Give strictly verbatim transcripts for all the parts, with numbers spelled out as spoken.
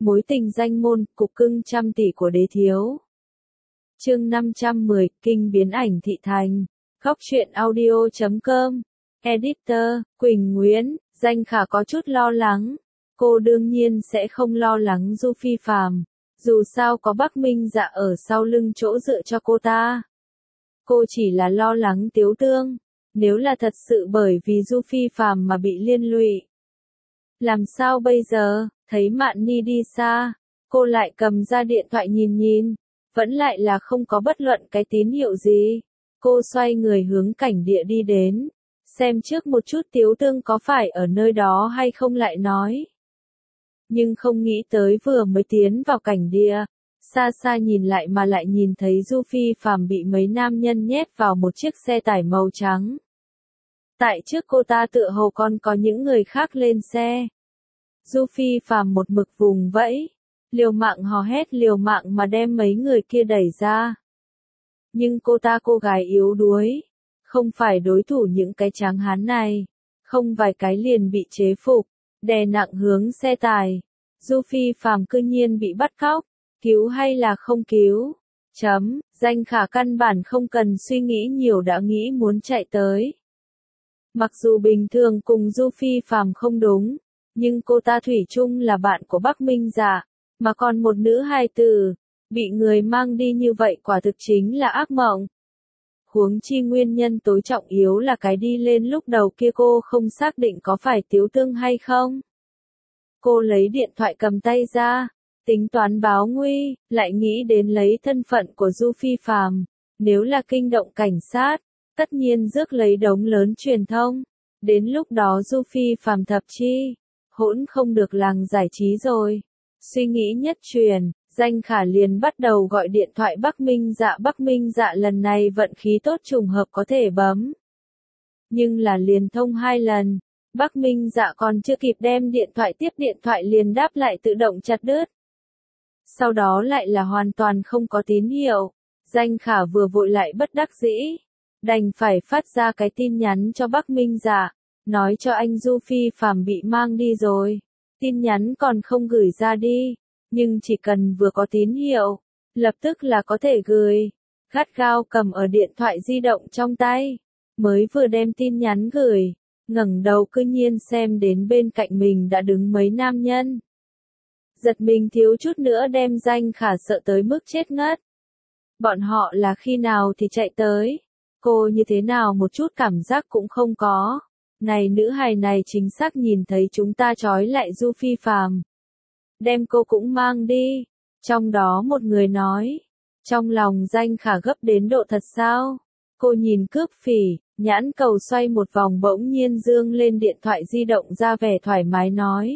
Mối tình danh môn, cục cưng trăm tỷ của đế thiếu. Chương năm trăm mười, kinh biến ảnh thị thành. Góc truyện audio chấm com. Editor, Quỳnh Nguyễn. Danh Khả có chút lo lắng. Cô đương nhiên sẽ không lo lắng Du Phi Phàm. Dù sao có Bắc Minh Dạ ở sau lưng chỗ dựa cho cô ta. Cô chỉ là lo lắng Tiếu Tương. Nếu là thật sự bởi vì Du Phi Phàm mà bị liên lụy. Làm sao bây giờ? Thấy Mạn Ni đi xa, cô lại cầm ra điện thoại nhìn nhìn, vẫn lại là không có bất luận cái tín hiệu gì. Cô xoay người hướng cảnh địa đi đến, xem trước một chút Tiếu Tương có phải ở nơi đó hay không lại nói. Nhưng không nghĩ tới vừa mới tiến vào cảnh địa, xa xa nhìn lại mà lại nhìn thấy Du Phi Phàm bị mấy nam nhân nhét vào một chiếc xe tải màu trắng. Tại trước cô ta tựa hồ còn có những người khác lên xe. Du Phi Phàm một mực vùng vẫy, liều mạng hò hét liều mạng mà đem mấy người kia đẩy ra. Nhưng cô ta cô gái yếu đuối, không phải đối thủ những cái tráng hán này, không vài cái liền bị chế phục, đè nặng hướng xe tải. Du Phi Phàm cư nhiên bị bắt cóc, cứu hay là không cứu? Chấm, Danh Khả căn bản không cần suy nghĩ nhiều đã nghĩ muốn chạy tới. Mặc dù bình thường cùng Du Phi Phàm không đúng, nhưng cô ta thủy chung là bạn của Bắc Minh Dạ, mà còn một nữ hài tử, bị người mang đi như vậy quả thực chính là ác mộng. Huống chi nguyên nhân tối trọng yếu là cái đi lên lúc đầu kia cô không xác định có phải Tiếu Tương hay không. Cô lấy điện thoại cầm tay ra, tính toán báo nguy, lại nghĩ đến lấy thân phận của Du Phi Phàm, nếu là kinh động cảnh sát, tất nhiên rước lấy đống lớn truyền thông, đến lúc đó Du Phi Phàm thập chi hỗn không được làng giải trí rồi. Suy nghĩ nhất truyền, Danh Khả liền bắt đầu gọi điện thoại Bắc Minh Dạ. Bắc Minh Dạ lần này vận khí tốt trùng hợp có thể bấm. Nhưng là liền thông hai lần, Bắc Minh Dạ còn chưa kịp đem điện thoại tiếp điện thoại liền đáp lại tự động chặt đứt. Sau đó lại là hoàn toàn không có tín hiệu, Danh Khả vừa vội lại bất đắc dĩ, đành phải phát ra cái tin nhắn cho Bắc Minh Dạ. Nói cho anh Du Phi Phàm bị mang đi rồi. Tin nhắn còn không gửi ra đi, nhưng chỉ cần vừa có tín hiệu, lập tức là có thể gửi. Gắt gao cầm ở điện thoại di động trong tay, mới vừa đem tin nhắn gửi, ngẩng đầu cư nhiên xem đến bên cạnh mình đã đứng mấy nam nhân. Giật mình thiếu chút nữa đem Danh Khả sợ tới mức chết ngất. Bọn họ là khi nào thì chạy tới, cô như thế nào một chút cảm giác cũng không có. Này nữ hài này chính xác nhìn thấy chúng ta trói lại Du Phi Phàm, đem cô cũng mang đi. Trong đó một người nói, trong lòng Danh Khả gấp đến độ thật sao? Cô nhìn cướp phỉ, nhãn cầu xoay một vòng bỗng nhiên dương lên điện thoại di động ra vẻ thoải mái nói.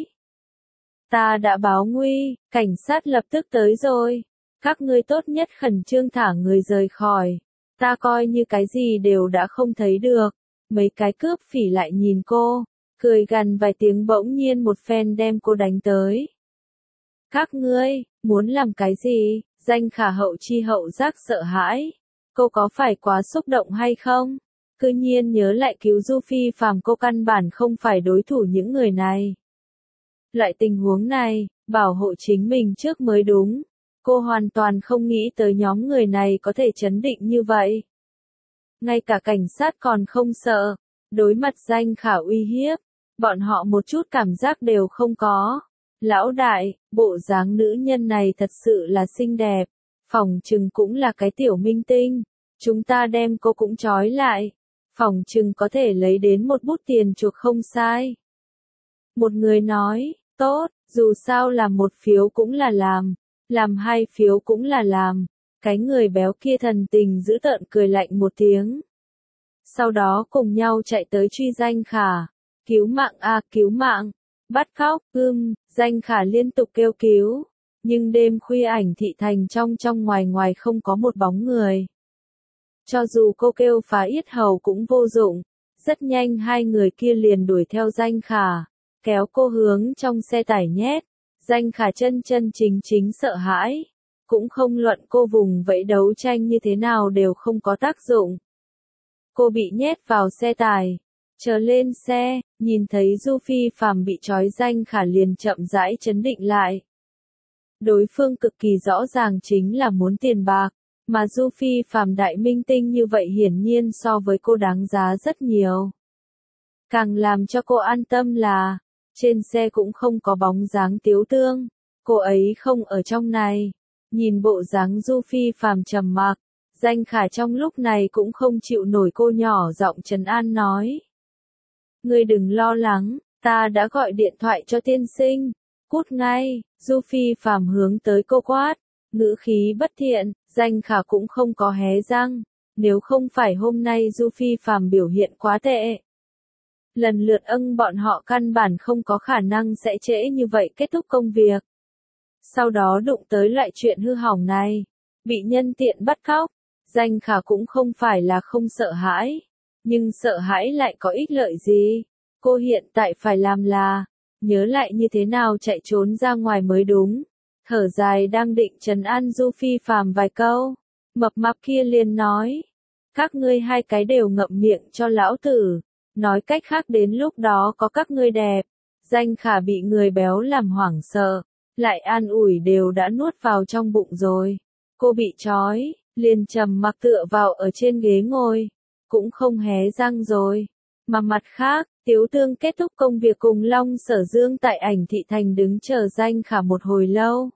Ta đã báo nguy, cảnh sát lập tức tới rồi. Các ngươi tốt nhất khẩn trương thả người rời khỏi. Ta coi như cái gì đều đã không thấy được. Mấy cái cướp phỉ lại nhìn cô, cười gằn vài tiếng bỗng nhiên một phen đem cô đánh tới. Các ngươi, muốn làm cái gì? Danh Khả hậu chi hậu giác sợ hãi. Cô có phải quá xúc động hay không? Cư nhiên nhớ lại cứu Du Phi Phàm, cô căn bản không phải đối thủ những người này. Loại tình huống này, bảo hộ chính mình trước mới đúng. Cô hoàn toàn không nghĩ tới nhóm người này có thể trấn định như vậy. Ngay cả cảnh sát còn không sợ, đối mặt Danh Khả uy hiếp, bọn họ một chút cảm giác đều không có. Lão đại, bộ dáng nữ nhân này thật sự là xinh đẹp, phỏng chừng cũng là cái tiểu minh tinh, chúng ta đem cô cũng trói lại, phỏng chừng có thể lấy đến một bút tiền chuộc không sai. Một người nói, tốt, dù sao làm một phiếu cũng là làm, làm hai phiếu cũng là làm. Cái người béo kia thần tình dữ tợn cười lạnh một tiếng. Sau đó cùng nhau chạy tới truy Danh Khả. Cứu mạng a, cứu mạng. Bắt cóc, ưm, Danh Khả liên tục kêu cứu. Nhưng đêm khuya ảnh thị thành trong trong ngoài ngoài không có một bóng người. Cho dù cô kêu phá yết hầu cũng vô dụng. Rất nhanh hai người kia liền đuổi theo Danh Khả, kéo cô hướng trong xe tải nhét. Danh Khả chân chân chính chính sợ hãi. Cũng không luận cô vùng vẫy đấu tranh như thế nào đều không có tác dụng. Cô bị nhét vào xe tải, chờ lên xe, nhìn thấy Du Phi Phàm bị trói Danh Khả liền chậm rãi trấn định lại. Đối phương cực kỳ rõ ràng chính là muốn tiền bạc, mà Du Phi Phàm đại minh tinh như vậy hiển nhiên so với cô đáng giá rất nhiều. Càng làm cho cô an tâm là, trên xe cũng không có bóng dáng Tiếu Tương, cô ấy không ở trong này. Nhìn bộ dáng Du Phi Phàm trầm mặc, Danh Khả trong lúc này cũng không chịu nổi, cô nhỏ giọng trấn an nói. Ngươi đừng lo lắng, ta đã gọi điện thoại cho tiên sinh, cút ngay. Du Phi Phàm hướng tới cô quát, ngữ khí bất thiện. Danh Khả cũng không có hé răng, nếu không phải hôm nay Du Phi Phàm biểu hiện quá tệ, lần lượt âng bọn họ căn bản không có khả năng sẽ trễ như vậy kết thúc công việc. Sau đó đụng tới loại chuyện hư hỏng này, bị nhân tiện bắt cóc, Danh Khả cũng không phải là không sợ hãi, nhưng sợ hãi lại có ích lợi gì? Cô hiện tại phải làm là, nhớ lại như thế nào chạy trốn ra ngoài mới đúng. Thở dài đang định trấn an Du Phi Phàm vài câu, mập mạp kia liền nói, các ngươi hai cái đều ngậm miệng cho lão tử, nói cách khác đến lúc đó có các ngươi đẹp. Danh Khả bị người béo làm hoảng sợ, lại an ủi đều đã nuốt vào trong bụng rồi. Cô bị trói, liền trầm mặc tựa vào ở trên ghế ngồi, cũng không hé răng rồi. Mà mặt khác, Tiếu Tương kết thúc công việc cùng Long Sở Dương tại Ảnh Thị Thành đứng chờ Danh Khả một hồi lâu.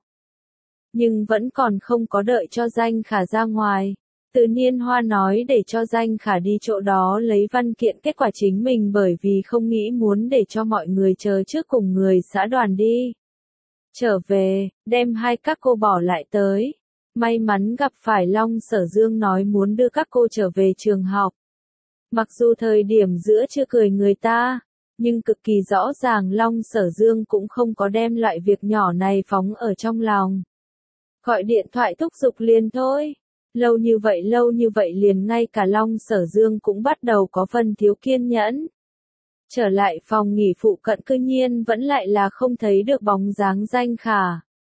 Nhưng vẫn còn không có đợi cho Danh Khả ra ngoài. Tự nhiên Hoa nói để cho Danh Khả đi chỗ đó lấy văn kiện kết quả chính mình bởi vì không nghĩ muốn để cho mọi người chờ trước cùng người xã đoàn đi. Trở về, đem hai các cô bỏ lại tới. May mắn gặp phải Long Sở Dương nói muốn đưa các cô trở về trường học. Mặc dù thời điểm giữa chưa cười người ta, nhưng cực kỳ rõ ràng Long Sở Dương cũng không có đem loại việc nhỏ này phóng ở trong lòng. Gọi điện thoại thúc giục liền thôi. Lâu như vậy lâu như vậy liền ngay cả Long Sở Dương cũng bắt đầu có phần thiếu kiên nhẫn. Trở lại phòng nghỉ phụ cận cư nhiên vẫn lại là không thấy được bóng dáng Danh Khả.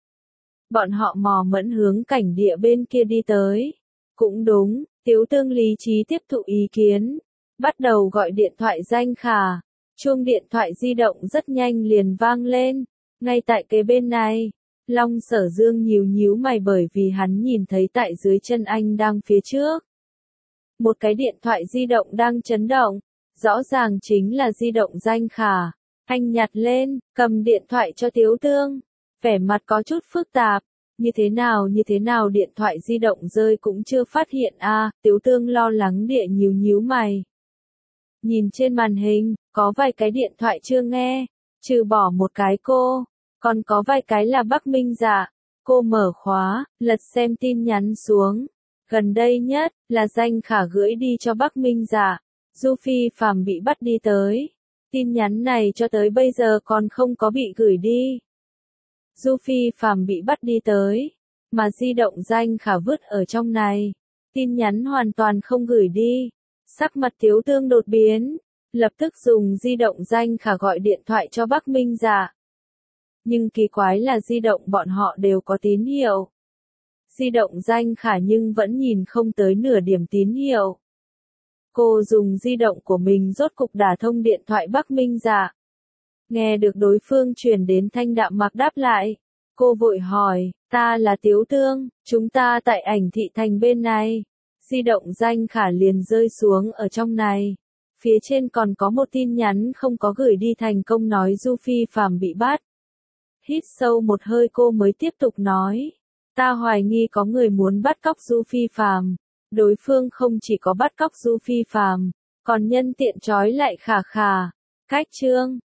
Bọn họ mò mẫn hướng cảnh địa bên kia đi tới. Cũng đúng, Tiếu Tương lý trí tiếp thụ ý kiến. Bắt đầu gọi điện thoại Danh Khả. Chuông điện thoại di động rất nhanh liền vang lên. Ngay tại kế bên này, Long Sở Dương nhíu nhíu mày bởi vì hắn nhìn thấy tại dưới chân anh đang phía trước. Một cái điện thoại di động đang chấn động. Rõ ràng chính là di động Danh Khả. Anh nhặt lên, cầm điện thoại cho Tiếu Tương. Vẻ mặt có chút phức tạp. Như thế nào như thế nào điện thoại di động rơi cũng chưa phát hiện a à, Tiếu Tương lo lắng địa nhíu nhíu mày. Nhìn trên màn hình, có vài cái điện thoại chưa nghe, trừ bỏ một cái cô, còn có vài cái là Bắc Minh Dạ. Cô mở khóa, lật xem tin nhắn xuống. Gần đây nhất, là Danh Khả gửi đi cho Bắc Minh Dạ. Du Phi Phàm bị bắt đi tới. Tin nhắn này cho tới bây giờ còn không có bị gửi đi. Du Phi Phàm bị bắt đi tới, mà di động Danh Khả vứt ở trong này. Tin nhắn hoàn toàn không gửi đi. Sắc mặt Tiếu Tương đột biến, lập tức dùng di động Danh Khả gọi điện thoại cho Bắc Minh Dạ. Nhưng kỳ quái là di động bọn họ đều có tín hiệu. Di động Danh Khả nhưng vẫn nhìn không tới nửa điểm tín hiệu. Cô dùng di động của mình rốt cục đả thông điện thoại Bắc Minh Dạ. Nghe được đối phương truyền đến thanh đạm mạc đáp lại. Cô vội hỏi, ta là Tiếu Tương, chúng ta tại Ảnh Thị Thành bên này. Di động Danh Khả liền rơi xuống ở trong này. Phía trên còn có một tin nhắn không có gửi đi thành công nói Du Phi Phàm bị bắt. Hít sâu một hơi cô mới tiếp tục nói. Ta hoài nghi có người muốn bắt cóc Du Phi Phàm. Đối phương không chỉ có bắt cóc Du Phi Phàm, còn nhân tiện trói lại Khả Khả. Cách chương